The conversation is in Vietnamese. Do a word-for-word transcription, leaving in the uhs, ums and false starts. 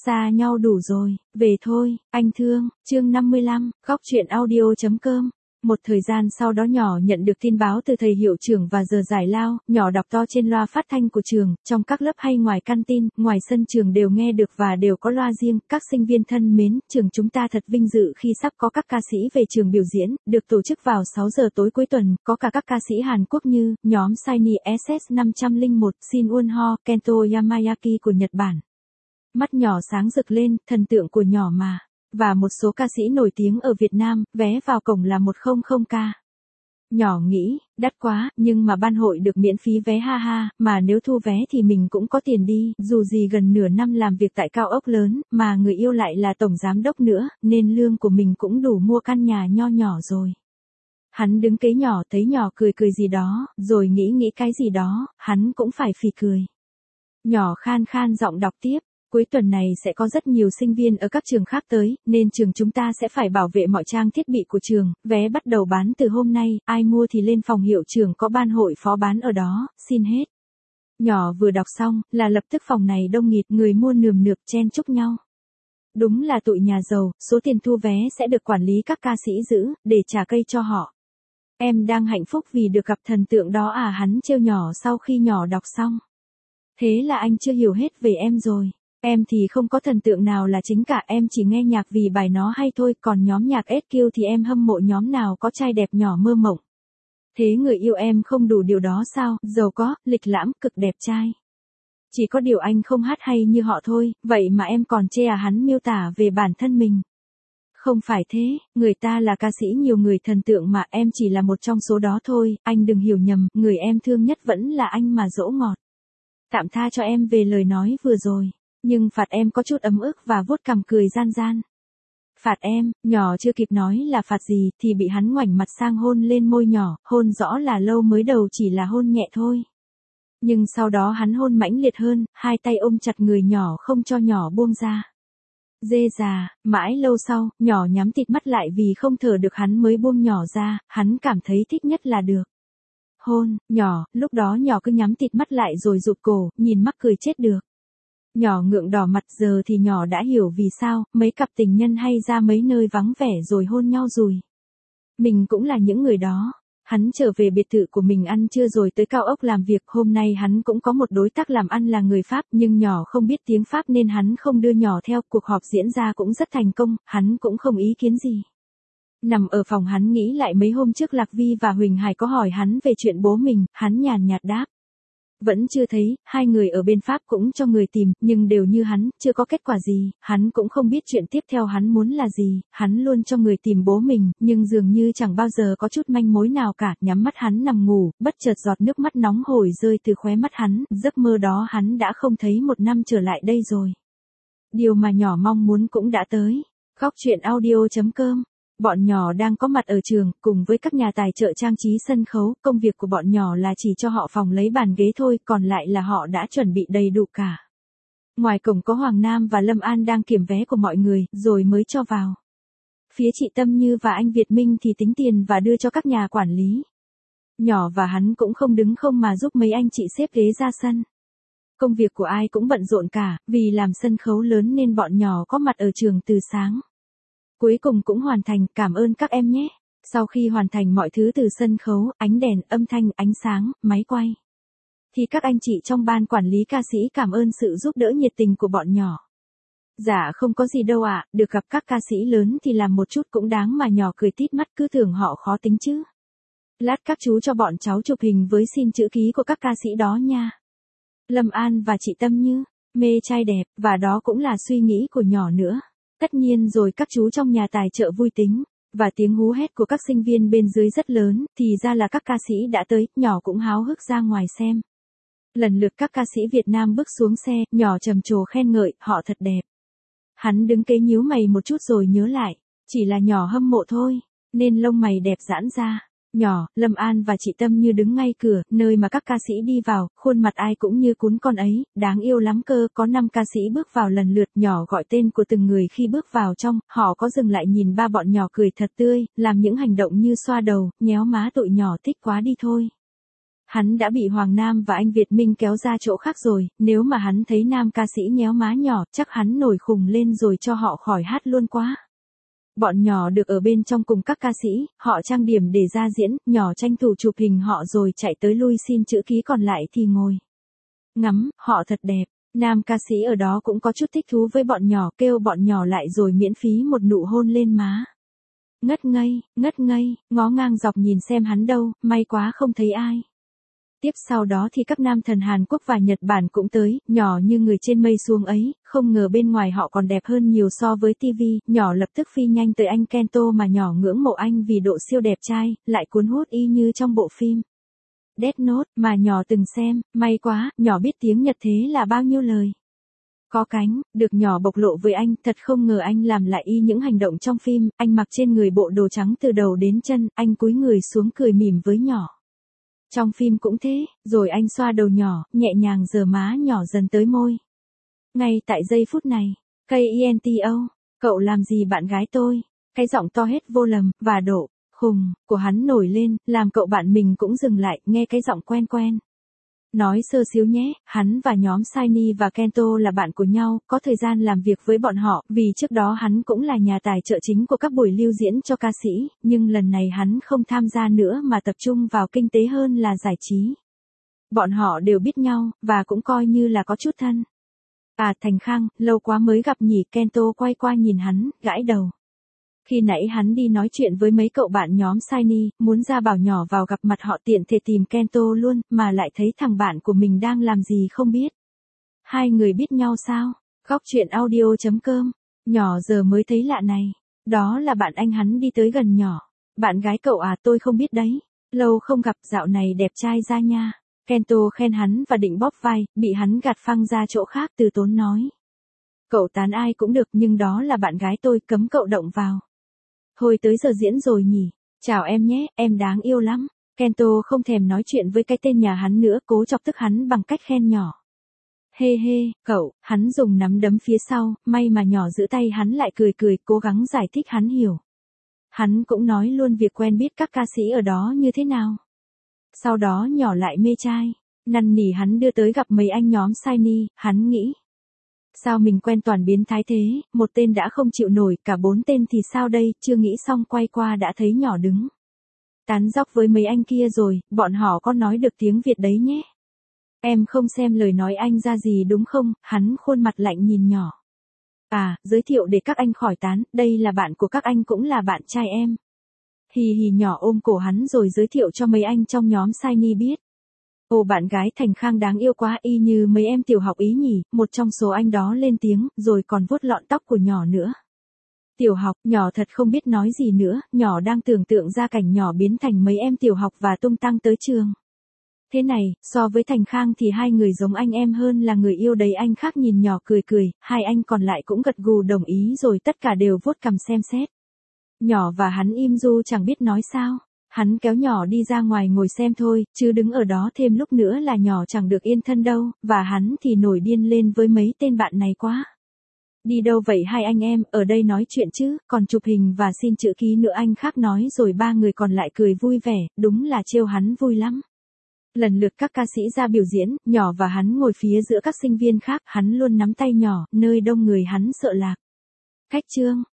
Xa nhau đủ rồi, về thôi, anh thương, chương năm mươi lăm, góc truyện audio.com. Một thời gian sau đó nhỏ nhận được tin báo từ thầy hiệu trưởng và giờ giải lao, nhỏ đọc to trên loa phát thanh của trường, trong các lớp hay ngoài căn tin, ngoài sân trường đều nghe được và đều có loa riêng. Các sinh viên thân mến, trường chúng ta thật vinh dự khi sắp có các ca sĩ về trường biểu diễn, được tổ chức vào sáu giờ tối cuối tuần, có cả các ca sĩ Hàn Quốc như, nhóm Shiny ét ét năm không một, Shin Won-ho, Kento Yamayaki của Nhật Bản. Mắt nhỏ sáng rực lên, thần tượng của nhỏ mà. Và một số ca sĩ nổi tiếng ở Việt Nam, vé vào cổng là một trăm k. Nhỏ nghĩ, đắt quá, nhưng mà ban hội được miễn phí vé ha ha, mà nếu thu vé thì mình cũng có tiền đi, dù gì gần nửa năm làm việc tại cao ốc lớn, mà người yêu lại là tổng giám đốc nữa, nên lương của mình cũng đủ mua căn nhà nho nhỏ rồi. Hắn đứng kế nhỏ thấy nhỏ cười cười gì đó, rồi nghĩ nghĩ cái gì đó, hắn cũng phải phì cười. Nhỏ khan khan giọng đọc tiếp. Cuối tuần này sẽ có rất nhiều sinh viên ở các trường khác tới, nên trường chúng ta sẽ phải bảo vệ mọi trang thiết bị của trường, vé bắt đầu bán từ hôm nay, ai mua thì lên phòng hiệu trưởng có ban hội phó bán ở đó, xin hết. Nhỏ vừa đọc xong, là lập tức phòng này đông nghịt, người mua nườm nượp chen chúc nhau. Đúng là tụi nhà giàu, số tiền thu vé sẽ được quản lý các ca sĩ giữ, để trả cây cho họ. Em đang hạnh phúc vì được gặp thần tượng đó à, hắn trêu nhỏ sau khi nhỏ đọc xong. Thế là anh chưa hiểu hết về em rồi. Em thì không có thần tượng nào là chính cả, em chỉ nghe nhạc vì bài nó hay thôi, còn nhóm nhạc ét quy thì em hâm mộ nhóm nào có trai đẹp nhỏ mơ mộng. Thế người yêu em không đủ điều đó sao, giàu có, lịch lãm, cực đẹp trai. Chỉ có điều anh không hát hay như họ thôi, vậy mà em còn chê à, hắn miêu tả về bản thân mình. Không phải thế, người ta là ca sĩ nhiều người thần tượng mà, em chỉ là một trong số đó thôi, anh đừng hiểu nhầm, người em thương nhất vẫn là anh mà dỗ ngọt. Tạm tha cho em về lời nói vừa rồi. Nhưng phạt em có chút ấm ức và vuốt cằm cười gian gian. Phạt em, nhỏ chưa kịp nói là phạt gì thì bị hắn ngoảnh mặt sang hôn lên môi nhỏ, hôn rõ là lâu mới đầu chỉ là hôn nhẹ thôi. Nhưng sau đó hắn hôn mãnh liệt hơn, hai tay ôm chặt người nhỏ không cho nhỏ buông ra. Dê già, mãi lâu sau, nhỏ nhắm tịt mắt lại vì không thở được hắn mới buông nhỏ ra, hắn cảm thấy thích nhất là được. Hôn, nhỏ, lúc đó nhỏ cứ nhắm tịt mắt lại rồi rụt cổ, nhìn mắc cười chết được. Nhỏ ngượng đỏ mặt, giờ thì nhỏ đã hiểu vì sao, mấy cặp tình nhân hay ra mấy nơi vắng vẻ rồi hôn nhau rồi. Mình cũng là những người đó. Hắn trở về biệt thự của mình ăn trưa rồi tới cao ốc làm việc, hôm nay hắn cũng có một đối tác làm ăn là người Pháp, nhưng nhỏ không biết tiếng Pháp nên hắn không đưa nhỏ theo, cuộc họp diễn ra cũng rất thành công, hắn cũng không ý kiến gì. Nằm ở phòng hắn nghĩ lại mấy hôm trước Lạc Vi và Huỳnh Hải có hỏi hắn về chuyện bố mình, hắn nhàn nhạt đáp. Vẫn chưa thấy, hai người ở bên Pháp cũng cho người tìm, nhưng đều như hắn, chưa có kết quả gì, hắn cũng không biết chuyện tiếp theo hắn muốn là gì, hắn luôn cho người tìm bố mình, nhưng dường như chẳng bao giờ có chút manh mối nào cả, nhắm mắt hắn nằm ngủ, bất chợt giọt nước mắt nóng hổi rơi từ khóe mắt hắn, giấc mơ đó hắn đã không thấy một năm trở lại đây rồi. Điều mà nhỏ mong muốn cũng đã tới. Góc truyện audio.com. Bọn nhỏ đang có mặt ở trường, cùng với các nhà tài trợ trang trí sân khấu, công việc của bọn nhỏ là chỉ cho họ phòng lấy bàn ghế thôi, còn lại là họ đã chuẩn bị đầy đủ cả. Ngoài cổng có Hoàng Nam và Lâm An đang kiểm vé của mọi người, rồi mới cho vào. Phía chị Tâm Như và anh Việt Minh thì tính tiền và đưa cho các nhà quản lý. Nhỏ và hắn cũng không đứng không mà giúp mấy anh chị xếp ghế ra sân. Công việc của ai cũng bận rộn cả, vì làm sân khấu lớn nên bọn nhỏ có mặt ở trường từ sáng. Cuối cùng cũng hoàn thành, cảm ơn các em nhé. Sau khi hoàn thành mọi thứ từ sân khấu, ánh đèn, âm thanh, ánh sáng, máy quay, thì các anh chị trong ban quản lý ca sĩ cảm ơn sự giúp đỡ nhiệt tình của bọn nhỏ. Dạ không có gì đâu ạ, à, được gặp các ca sĩ lớn thì làm một chút cũng đáng mà, nhỏ cười tít mắt, cứ tưởng họ khó tính chứ. Lát các chú cho bọn cháu chụp hình với xin chữ ký của các ca sĩ đó nha. Lâm An và chị Tâm Như, mê trai đẹp, và đó cũng là suy nghĩ của nhỏ nữa. Tất nhiên rồi các chú trong nhà tài trợ vui tính, và tiếng hú hét của các sinh viên bên dưới rất lớn, thì ra là các ca sĩ đã tới, nhỏ cũng háo hức ra ngoài xem. Lần lượt các ca sĩ Việt Nam bước xuống xe, nhỏ trầm trồ khen ngợi, họ thật đẹp. Hắn đứng kế nhíu mày một chút rồi nhớ lại, chỉ là nhỏ hâm mộ thôi, nên lông mày đẹp giãn ra. Nhỏ, Lâm An và chị Tâm Như đứng ngay cửa, nơi mà các ca sĩ đi vào, khuôn mặt ai cũng như cún con ấy, đáng yêu lắm cơ, có năm ca sĩ bước vào lần lượt, nhỏ gọi tên của từng người khi bước vào trong, họ có dừng lại nhìn ba bọn nhỏ cười thật tươi, làm những hành động như xoa đầu, nhéo má, tụi nhỏ thích quá đi thôi. Hắn đã bị Hoàng Nam và anh Việt Minh kéo ra chỗ khác rồi, nếu mà hắn thấy nam ca sĩ nhéo má nhỏ, chắc hắn nổi khùng lên rồi cho họ khỏi hát luôn quá. Bọn nhỏ được ở bên trong cùng các ca sĩ, họ trang điểm để ra diễn, nhỏ tranh thủ chụp hình họ rồi chạy tới lui xin chữ ký, còn lại thì ngồi ngắm, họ thật đẹp. Nam ca sĩ ở đó cũng có chút thích thú với bọn nhỏ, kêu bọn nhỏ lại rồi miễn phí một nụ hôn lên má. Ngất ngây, ngất ngây, ngó ngang dọc nhìn xem hắn đâu, may quá không thấy ai. Tiếp sau đó thì các nam thần Hàn Quốc và Nhật Bản cũng tới, nhỏ như người trên mây xuống ấy, không ngờ bên ngoài họ còn đẹp hơn nhiều so với tivi, nhỏ lập tức phi nhanh tới anh Kento mà nhỏ ngưỡng mộ anh vì độ siêu đẹp trai, lại cuốn hút y như trong bộ phim Death Note mà nhỏ từng xem, may quá, nhỏ biết tiếng Nhật thế là bao nhiêu lời. Có cánh, được nhỏ bộc lộ với anh, thật không ngờ anh làm lại y những hành động trong phim, anh mặc trên người bộ đồ trắng từ đầu đến chân, anh cúi người xuống cười mỉm với nhỏ. Trong phim cũng thế, rồi anh xoa đầu nhỏ, nhẹ nhàng giở má nhỏ dần tới môi. Ngay tại giây phút này, Kento, cậu làm gì bạn gái tôi? Cái giọng to hết vô lầm, và độ khùng của hắn nổi lên, làm cậu bạn mình cũng dừng lại, nghe cái giọng quen quen. Nói sơ xíu nhé, hắn và nhóm Shiny và Kento là bạn của nhau, có thời gian làm việc với bọn họ, vì trước đó hắn cũng là nhà tài trợ chính của các buổi lưu diễn cho ca sĩ, nhưng lần này hắn không tham gia nữa mà tập trung vào kinh tế hơn là giải trí. Bọn họ đều biết nhau, và cũng coi như là có chút thân. À Thành Khang, lâu quá mới gặp nhỉ, Kento quay qua nhìn hắn, gãi đầu. Khi nãy hắn đi nói chuyện với mấy cậu bạn nhóm Shiny, muốn ra bảo nhỏ vào gặp mặt họ tiện thể tìm Kento luôn, mà lại thấy thằng bạn của mình đang làm gì không biết. Hai người biết nhau sao? Góc chuyện audio chấm com. Nhỏ giờ mới thấy lạ này. Đó là bạn anh hắn đi tới gần nhỏ. Bạn gái cậu à, tôi không biết đấy. Lâu không gặp, dạo này đẹp trai ra nha. Kento khen hắn và định bóp vai, bị hắn gạt phăng ra chỗ khác, từ tốn nói. Cậu tán ai cũng được, nhưng đó là bạn gái tôi, cấm cậu động vào. Thôi tới giờ diễn rồi nhỉ. Chào em nhé, em đáng yêu lắm. Kento không thèm nói chuyện với cái tên nhà hắn nữa, cố chọc tức hắn bằng cách khen nhỏ. Hê hê, cậu, hắn dùng nắm đấm phía sau, may mà nhỏ giữ tay hắn lại cười cười, cố gắng giải thích hắn hiểu. Hắn cũng nói luôn việc quen biết các ca sĩ ở đó như thế nào. Sau đó nhỏ lại mê trai, năn nỉ hắn đưa tới gặp mấy anh nhóm Shiny, hắn nghĩ. Sao mình quen toàn biến thái thế, một tên đã không chịu nổi, cả bốn tên thì sao đây, chưa nghĩ xong quay qua đã thấy nhỏ đứng. Tán dóc với mấy anh kia rồi, bọn họ có nói được tiếng Việt đấy nhé. Em không xem lời nói anh ra gì đúng không, hắn khuôn mặt lạnh nhìn nhỏ. À, giới thiệu để các anh khỏi tán, đây là bạn của các anh cũng là bạn trai em. Hì hì, nhỏ ôm cổ hắn rồi giới thiệu cho mấy anh trong nhóm Shiny biết. Ồ, bạn gái Thành Khang đáng yêu quá, y như mấy em tiểu học ý nhỉ, một trong số anh đó lên tiếng, rồi còn vuốt lọn tóc của nhỏ nữa. Tiểu học, nhỏ thật không biết nói gì nữa, nhỏ đang tưởng tượng ra cảnh nhỏ biến thành mấy em tiểu học và tung tăng tới trường. Thế này, so với Thành Khang thì hai người giống anh em hơn là người yêu đấy. Anh khác nhìn nhỏ cười cười, hai anh còn lại cũng gật gù đồng ý rồi tất cả đều vuốt cằm xem xét. Nhỏ và hắn im du chẳng biết nói sao. Hắn kéo nhỏ đi ra ngoài ngồi xem thôi, chứ đứng ở đó thêm lúc nữa là nhỏ chẳng được yên thân đâu, và hắn thì nổi điên lên với mấy tên bạn này quá. Đi đâu vậy hai anh em, ở đây nói chuyện chứ, còn chụp hình và xin chữ ký nữa, anh khác nói rồi ba người còn lại cười vui vẻ, đúng là trêu hắn vui lắm. Lần lượt các ca sĩ ra biểu diễn, nhỏ và hắn ngồi phía giữa các sinh viên khác, hắn luôn nắm tay nhỏ, nơi đông người hắn sợ lạc. Khách trương,